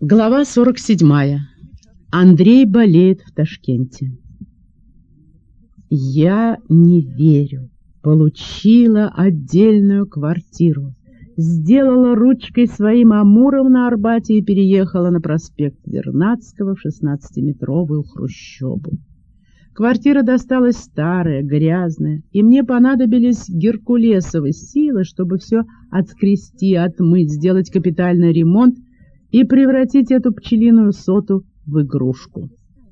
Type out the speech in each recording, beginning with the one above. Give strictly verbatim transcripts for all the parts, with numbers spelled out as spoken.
Глава сорок седьмая. Андрей болеет в Ташкенте. Я не верю. Получила отдельную квартиру. Сделала ручкой своим амуром на Арбате и переехала на проспект Вернадского в шестнадцатиметровую хрущобу. Квартира досталась старая, грязная, и мне понадобились геркулесовы силы, чтобы все отскрести, отмыть, сделать капитальный ремонт и превратить эту пчелиную соту в игрушку.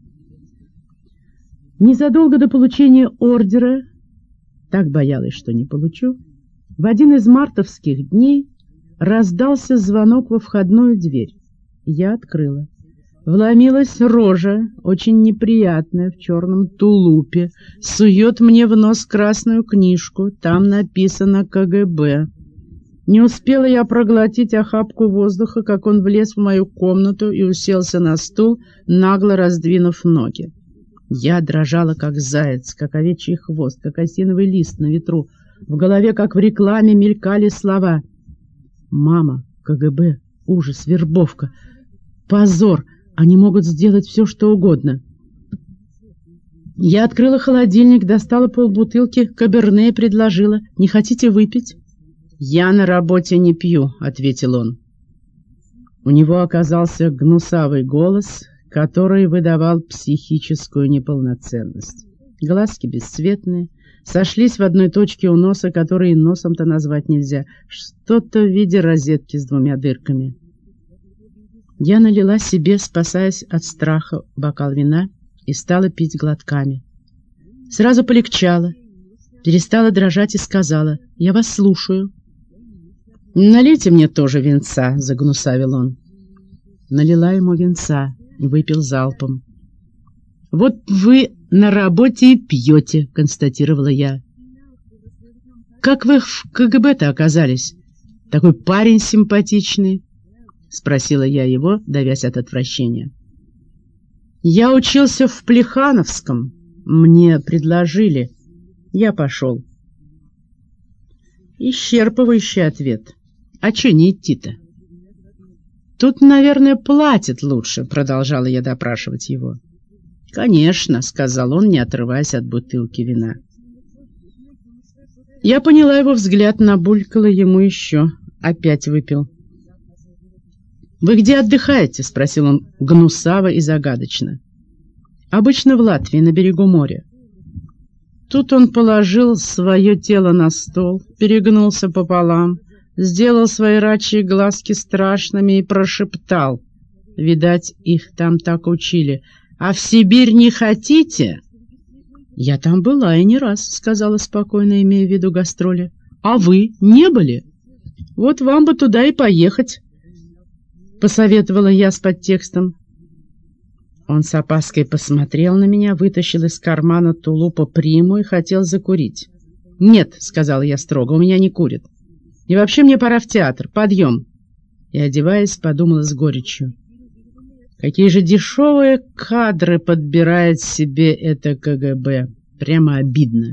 Незадолго до получения ордера, так боялась, что не получу, в один из мартовских дней раздался звонок во входную дверь. Я открыла. Вломилась рожа, очень неприятная, в черном тулупе, сует мне в нос красную книжку, там написано ка гэ бэ. Не успела я проглотить охапку воздуха, как он влез в мою комнату и уселся на стул, нагло раздвинув ноги. Я дрожала, как заяц, как овечий хвост, как осиновый лист на ветру. В голове, как в рекламе, мелькали слова: «Мама, ка гэ бэ, ужас, вербовка, позор, они могут сделать все, что угодно». Я открыла холодильник, достала полбутылки каберне и предложила: «Не хотите выпить?» «Я на работе не пью», — ответил он. У него оказался гнусавый голос, который выдавал психическую неполноценность. Глазки бесцветные, сошлись в одной точке у носа, который носом-то назвать нельзя, что-то в виде розетки с двумя дырками. Я налила себе, спасаясь от страха, бокал вина и стала пить глотками. Сразу полегчало, перестала дрожать и сказала: «Я вас слушаю». «Налейте мне тоже винца», — загнусавил он. Налила ему винца и выпил залпом. «Вот вы на работе и пьете», — констатировала я. «Как вы в ка гэ бэ-то оказались? Такой парень симпатичный», — спросила я его, давясь от отвращения. «Я учился в Плехановском. Мне предложили. Я пошел». Исчерпывающий ответ. «А че не идти-то?» «Тут, наверное, платят лучше», — продолжала я допрашивать его. «Конечно», — сказал он, не отрываясь от бутылки вина. Я поняла его взгляд, набулькала ему еще. Опять выпил. «Вы где отдыхаете?» — спросил он гнусаво и загадочно. «Обычно в Латвии, на берегу моря». Тут он положил свое тело на стол, перегнулся пополам, сделал свои рачьи глазки страшными и прошептал. Видать, их там так учили. «А в Сибирь не хотите?» «Я там была и не раз», — сказала спокойно, имея в виду гастроли. «А вы не были? Вот вам бы туда и поехать», — посоветовала я с подтекстом. Он с опаской посмотрел на меня, вытащил из кармана тулупа приму и хотел закурить. «Нет», — сказала я строго, — «у меня не курят. И вообще мне пора в театр. Подъем». И, одеваясь, подумала с горечью: какие же дешевые кадры подбирает себе это ка гэ бэ. Прямо обидно.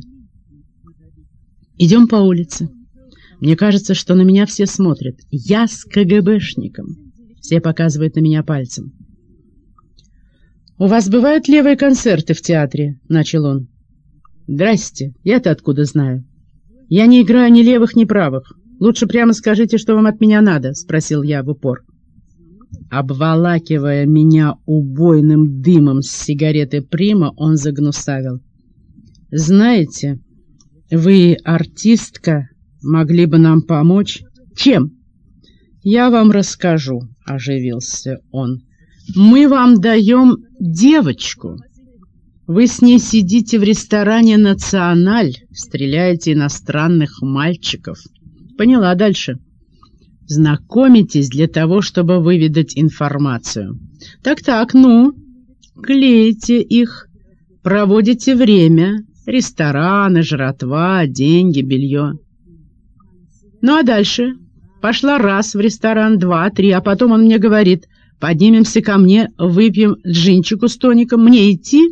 Идем по улице. Мне кажется, что на меня все смотрят. Я с ка гэ бэшником. Все показывают на меня пальцем. «У вас бывают левые концерты в театре?» — начал он. «Здрасте, я-то откуда знаю? Я не играю ни левых, ни правых. Лучше прямо скажите, что вам от меня надо», — спросил я в упор. Обволакивая меня убойным дымом с сигареты Прима, он загнусавил: «Знаете, вы, артистка, могли бы нам помочь?» «Чем?» «Я вам расскажу», — оживился он. «Мы вам даем девочку. Вы с ней сидите в ресторане «Националь», стреляете иностранных мальчиков». Поняла дальше. Знакомитесь для того, чтобы выведать информацию. Так-так, ну, клеите их, проводите время, рестораны, жратва, деньги, белье. Ну а дальше? Пошла раз в ресторан, два, три, а потом он мне говорит: поднимемся ко мне, выпьем джинчику с тоником. Мне идти?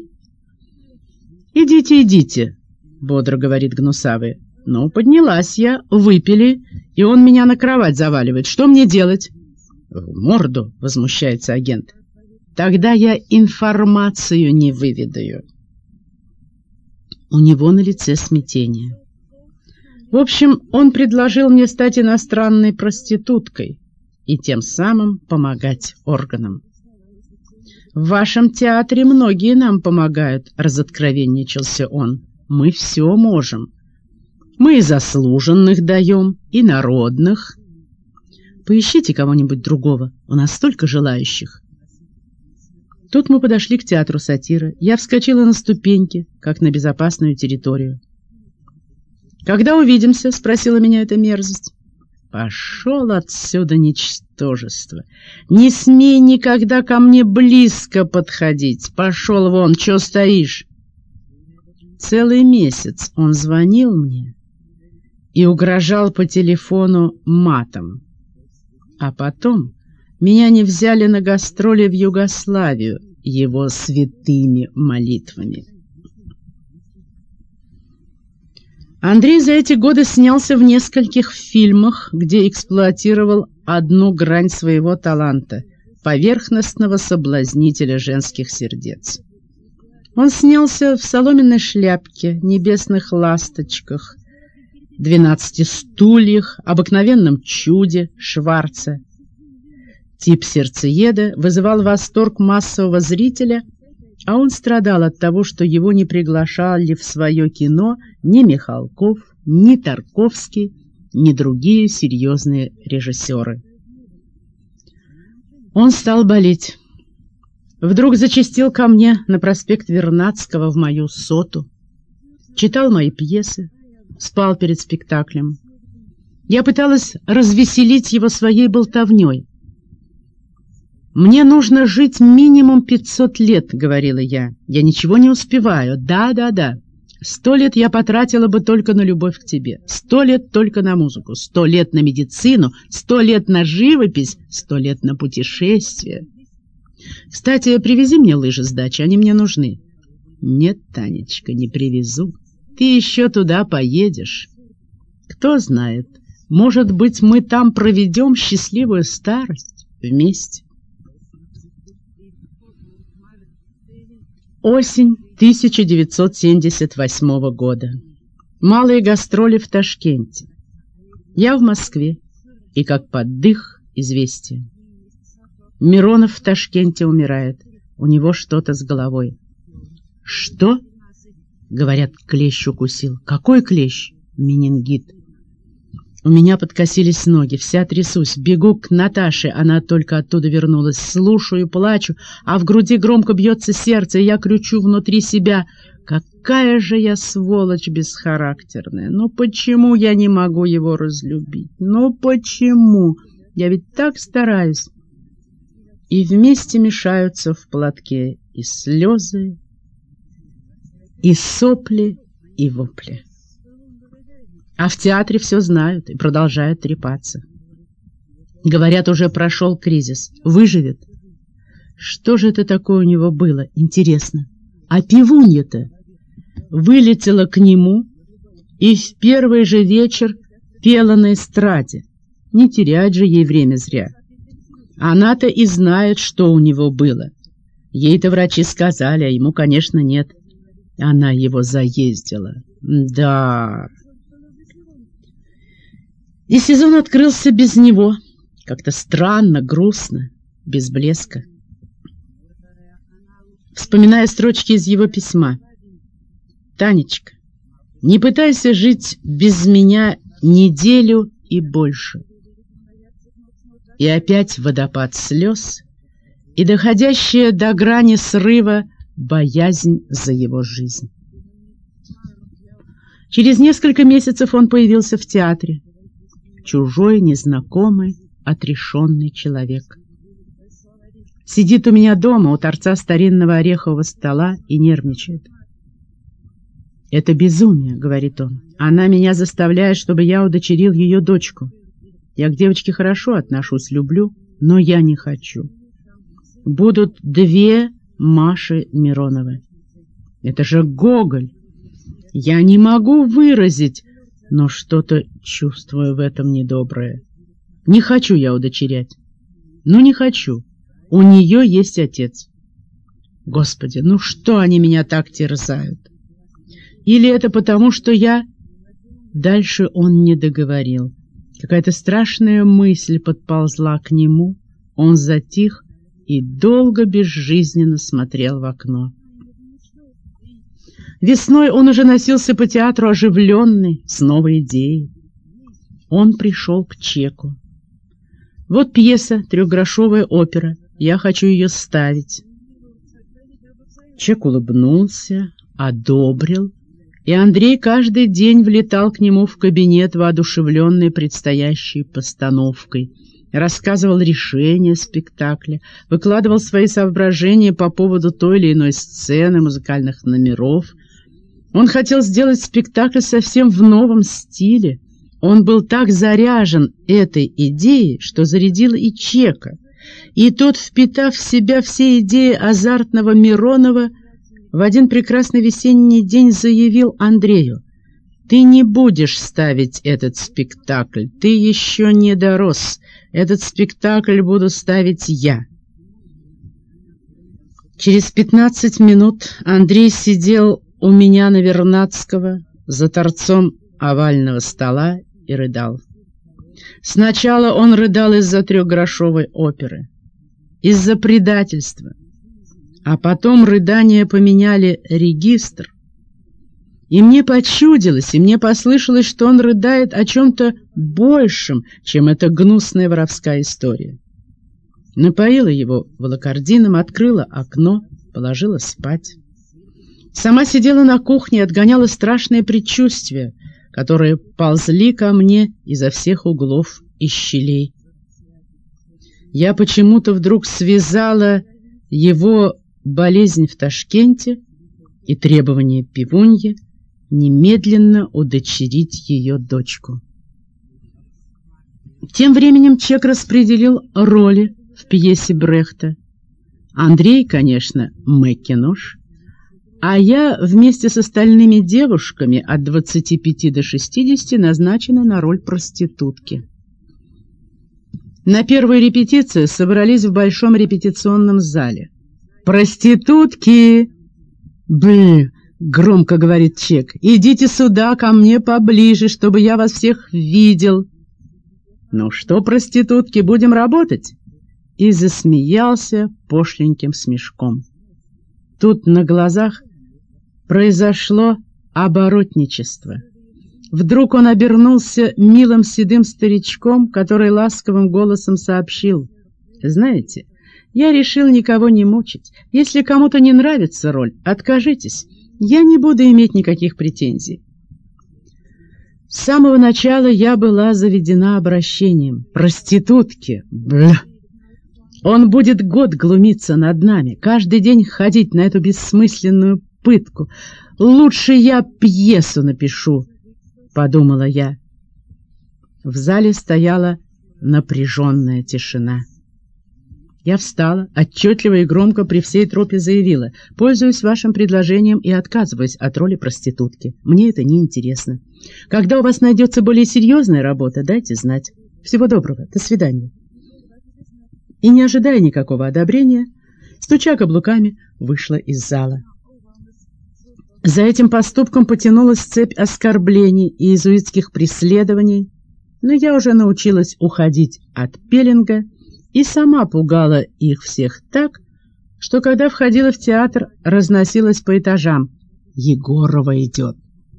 «Идите, идите», — бодро говорит гнусавый. «Ну, поднялась я, выпили, и он меня на кровать заваливает. Что мне делать?» В морду, возмущается агент. Тогда я информацию не выведаю. У него на лице смятение. В общем, он предложил мне стать иностранной проституткой и тем самым помогать органам. «В вашем театре многие нам помогают», — разоткровенничался он. «Мы все можем. Мы и заслуженных даем, и народных. Поищите кого-нибудь другого, у нас столько желающих». Тут мы подошли к театру сатиры. Я вскочила на ступеньки, как на безопасную территорию. «Когда увидимся?» — спросила меня эта мерзость. «Пошел отсюда, ничтожество! Не смей никогда ко мне близко подходить! Пошел вон, чё стоишь?» Целый месяц он звонил мне и угрожал по телефону матом. А потом меня не взяли на гастроли в Югославию его святыми молитвами. Андрей за эти годы снялся в нескольких фильмах, где эксплуатировал одну грань своего таланта — поверхностного соблазнителя женских сердец. Он снялся в «Соломенной шляпке», «Небесных ласточках», «Двенадцати стульях», «Обыкновенном чуде» Шварца. Тип сердцееда вызывал восторг массового зрителя, а он страдал от того, что его не приглашали в свое кино ни Михалков, ни Тарковский, ни другие серьезные режиссеры. Он стал болеть. Вдруг зачастил ко мне на проспект Вернадского в мою соту, читал мои пьесы, спал перед спектаклем. Я пыталась развеселить его своей болтовней. «Мне нужно жить минимум пятьсот лет», — говорила я. «Я ничего не успеваю. Да-да-да. Сто лет я потратила бы только на любовь к тебе. Сто лет только на музыку. Сто лет на медицину. Сто лет на живопись. Сто лет на путешествия. Кстати, привези мне лыжи с дачи, они мне нужны». «Нет, Танечка, не привезу. Ты еще туда поедешь. Кто знает, может быть, мы там проведем счастливую старость вместе». Осень тысяча девятьсот семьдесят восьмого года. Малые гастроли в Ташкенте. Я в Москве, и как под дых известие. Миронов в Ташкенте умирает. У него что-то с головой. «Что?» — говорят, клещ укусил. «Какой клещ?» «Менингит». У меня подкосились ноги, вся трясусь, бегу к Наташе, она только оттуда вернулась, слушаю, плачу, а в груди громко бьется сердце, и я кричу внутри себя: какая же я сволочь бесхарактерная! Ну почему я не могу его разлюбить? Ну почему? Я ведь так стараюсь. И вместе мешаются в платке и слезы, и сопли, и вопли. А в театре все знают и продолжают трепаться. Говорят, уже прошел кризис. Выживет. Что же это такое у него было? Интересно. А пивунья-то вылетела к нему и в первый же вечер пела на эстраде. Не терять же ей время зря. Она-то и знает, что у него было. Ей-то врачи сказали, а ему, конечно, нет. Она его заездила. Да... И сезон открылся без него, как-то странно, грустно, без блеска. Вспоминая строчки из его письма. «Танечка, не пытайся жить без меня неделю и больше». И опять водопад слез, и доходящая до грани срыва боязнь за его жизнь. Через несколько месяцев он появился в театре. Чужой, незнакомый, отрешенный человек. Сидит у меня дома у торца старинного орехового стола и нервничает. «Это безумие», — говорит он. «Она меня заставляет, чтобы я удочерил ее дочку. Я к девочке хорошо отношусь, люблю, но я не хочу. Будут две Маши Мироновы. Это же Гоголь. Я не могу выразить, но что-то чувствую в этом недоброе. Не хочу я удочерять. Ну, не хочу. У нее есть отец. Господи, ну что они меня так терзают? Или это потому, что я... Дальше он не договорил. Какая-то страшная мысль подползла к нему. Он затих и долго безжизненно смотрел в окно. Весной он уже носился по театру оживленный, с новой идеей. Он пришел к Чеку. Вот пьеса, трехгрошовая опера. Я хочу ее ставить. Чек улыбнулся, одобрил, и Андрей каждый день влетал к нему в кабинет, воодушевленный предстоящей постановкой. Рассказывал решение спектакля, выкладывал свои соображения по поводу той или иной сцены, музыкальных номеров. Он хотел сделать спектакль совсем в новом стиле. Он был так заряжен этой идеей, что зарядил и Чека. И тот, впитав в себя все идеи азартного Миронова, в один прекрасный весенний день заявил Андрею: «Ты не будешь ставить этот спектакль, ты еще не дорос. Этот спектакль буду ставить я». Через пятнадцать минут Андрей сидел у меня на Вернадского за торцом овального стола и рыдал. Сначала он рыдал из-за трехгрошовой оперы, из-за предательства, а потом рыдания поменяли регистр. И мне почудилось, и мне послышалось, что он рыдает о чем-то большем, чем эта гнусная воровская история. Напоила его волокордином, открыла окно, положила спать. Сама сидела на кухне и отгоняла страшные предчувствия, которые ползли ко мне изо всех углов и щелей. Я почему-то вдруг связала его болезнь в Ташкенте и требование пивуньи немедленно удочерить ее дочку. Тем временем Чек распределил роли в пьесе Брехта. Андрей, конечно, Макинош, а я вместе с остальными девушками от двадцати пяти до шестидесяти назначена на роль проститутки. На первой репетиции собрались в большом репетиционном зале. «Проститутки!» «Блин!» — громко говорит Чек. «Идите сюда, ко мне поближе, чтобы я вас всех видел». «Ну что, проститутки, будем работать?» И засмеялся пошленьким смешком. Тут на глазах произошло оборотничество. Вдруг он обернулся милым седым старичком, который ласковым голосом сообщил: «Знаете, я решил никого не мучить. Если кому-то не нравится роль, откажитесь. Я не буду иметь никаких претензий». С самого начала я была заведена обращением. «Проститутки! Бля! Он будет год глумиться над нами, каждый день ходить на эту бессмысленную пытку. Лучше я пьесу напишу», — подумала я. В зале стояла напряженная тишина. Я встала, отчетливо и громко при всей труппе заявила: «Пользуюсь вашим предложением и отказываюсь от роли проститутки. Мне это не интересно. Когда у вас найдется более серьезная работа, дайте знать. Всего доброго. До свидания». И, не ожидая никакого одобрения, стуча каблуками, вышла из зала. За этим поступком потянулась цепь оскорблений и иезуитских преследований, но я уже научилась уходить от пеленга и сама пугала их всех так, что, когда входила в театр, разносилась по этажам: «Егорова идет».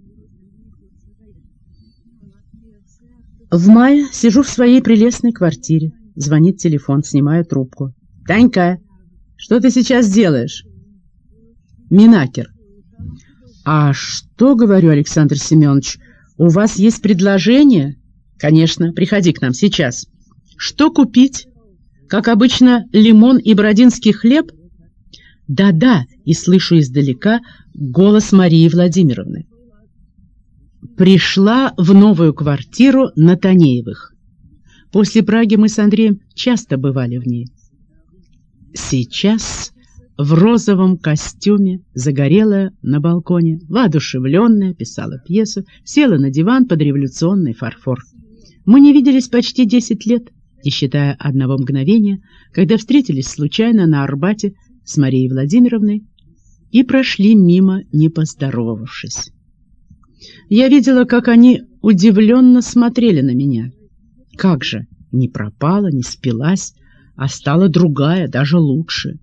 В мае сижу в своей прелестной квартире. Звонит телефон, снимаю трубку. «Танька, что ты сейчас делаешь?» «Минакер». «А что, — говорю, Александр Семенович, — у вас есть предложение?» «Конечно, приходи к нам сейчас». «Что купить? Как обычно, лимон и бородинский хлеб?» «Да-да», и слышу издалека голос Марии Владимировны. Пришла в новую квартиру на Танеевых. После Праги мы с Андреем часто бывали в ней. Сейчас в розовом костюме, загорелая на балконе, воодушевленная, писала пьесу, села на диван под революционный фарфор. Мы не виделись почти десять лет. не считая одного мгновения, когда встретились случайно на Арбате с Марией Владимировной и прошли мимо, не поздоровавшись. Я видела, как они удивленно смотрели на меня. Как же, не пропала, не спилась, а стала другая, даже лучше.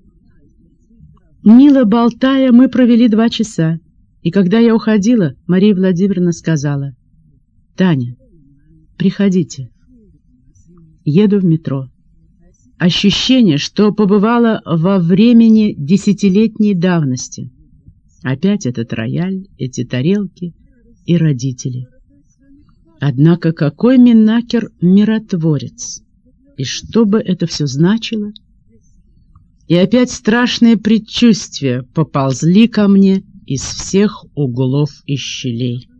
Мило болтая, мы провели два часа, и когда я уходила, Мария Владимировна сказала: «Таня, приходите». Еду в метро. Ощущение, что побывала во времени десятилетней давности. Опять этот рояль, эти тарелки и родители. Однако какой Минакер миротворец! И что бы это все значило? И опять страшные предчувствия поползли ко мне из всех углов и щелей.